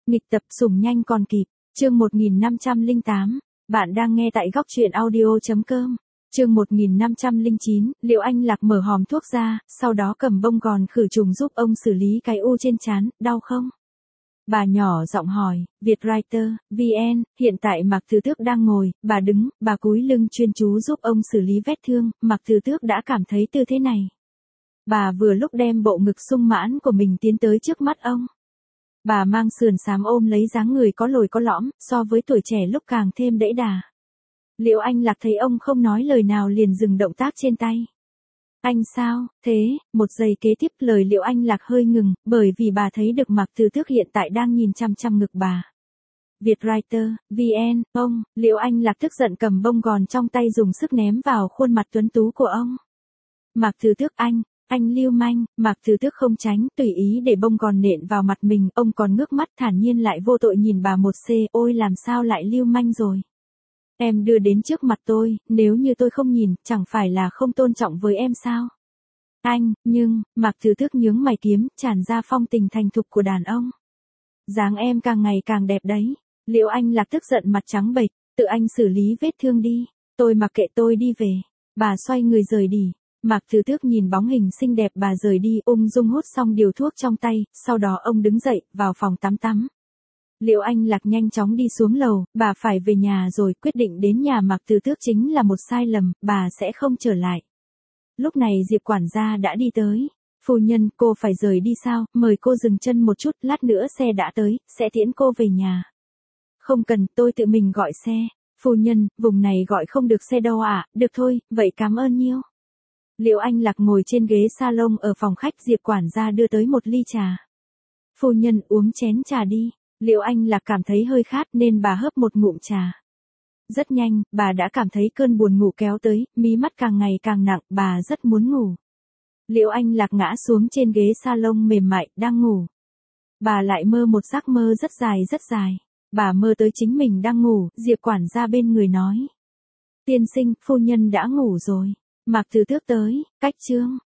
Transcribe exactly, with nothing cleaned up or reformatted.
Nghịch tập sủng nhanh còn kịp, chương một nghìn năm trăm lẻ tám, bạn đang nghe tại góc truyện audio.com. Chương một nghìn năm trăm lẻ chín, Liệu Anh Lạc mở hòm thuốc ra, sau đó cầm bông gòn khử trùng giúp ông xử lý cái u trên trán, đau không? Bà nhỏ giọng hỏi. Vietwriter, vê en, hiện tại Mạc Từ Tước đang ngồi, bà đứng, bà cúi lưng chuyên chú giúp ông xử lý vết thương, Mạc Từ Tước đã cảm thấy tư thế này. Bà vừa lúc đem bộ ngực sung mãn của mình tiến tới trước mắt ông. Bà mang sườn xám ôm lấy dáng người có lồi có lõm, so với tuổi trẻ lúc càng thêm đẫy đà. Liệu Anh Lạc thấy ông không nói lời nào liền dừng động tác trên tay. Anh sao, thế, một giây kế tiếp lời Liệu Anh Lạc hơi ngừng, bởi vì bà thấy được Mạc Từ Tước hiện tại đang nhìn chăm chăm ngực bà. Vietwriter, vê en, ông, Liệu Anh Lạc tức giận cầm bông gòn trong tay dùng sức ném vào khuôn mặt tuấn tú của ông. Mạc Từ Tước anh, anh lưu manh, Mạc Từ Tước không tránh, tùy ý để bông gòn nện vào mặt mình, ông còn ngước mắt thản nhiên lại vô tội nhìn bà một xê, ôi làm sao lại lưu manh rồi. Em đưa đến trước mặt tôi, nếu như tôi không nhìn, chẳng phải là không tôn trọng với em sao? Anh, nhưng, Mạc Từ Tước nhướng mày kiếm, tràn ra phong tình thành thục của đàn ông. Dáng em càng ngày càng đẹp đấy. Liệu Anh Lạc tức giận mặt trắng bệch, tự anh xử lý vết thương đi, tôi mặc kệ tôi đi về. Bà xoay người rời đi. Mạc Từ Tước nhìn bóng hình xinh đẹp bà rời đi, ung dung hút xong điều thuốc trong tay, sau đó ông đứng dậy, vào phòng tắm tắm. Liệu Anh Lạc nhanh chóng đi xuống lầu, bà phải về nhà rồi, quyết định đến nhà Mạc Từ Tước chính là một sai lầm, bà sẽ không trở lại. Lúc này Diệp quản gia đã đi tới. Phu nhân, cô phải rời đi sao, mời cô dừng chân một chút, lát nữa xe đã tới, sẽ tiễn cô về nhà. Không cần, tôi tự mình gọi xe. Phu nhân, vùng này gọi không được xe đâu ạ, à? Được thôi, vậy cảm ơn nhiêu. Liệu Anh Lạc ngồi trên ghế salon ở phòng khách, Diệp quản gia đưa tới một ly trà. Phu nhân uống chén trà đi. Liệu Anh Lạc cảm thấy hơi khát nên bà hớp một ngụm trà. Rất nhanh, bà đã cảm thấy cơn buồn ngủ kéo tới, mí mắt càng ngày càng nặng, bà rất muốn ngủ. Liệu Anh Lạc ngã xuống trên ghế salon mềm mại, đang ngủ. Bà lại mơ một giấc mơ rất dài rất dài. Bà mơ tới chính mình đang ngủ, Diệp quản gia bên người nói. Tiên sinh, phu nhân đã ngủ rồi. Mạc Từ Tước tới, cách chương.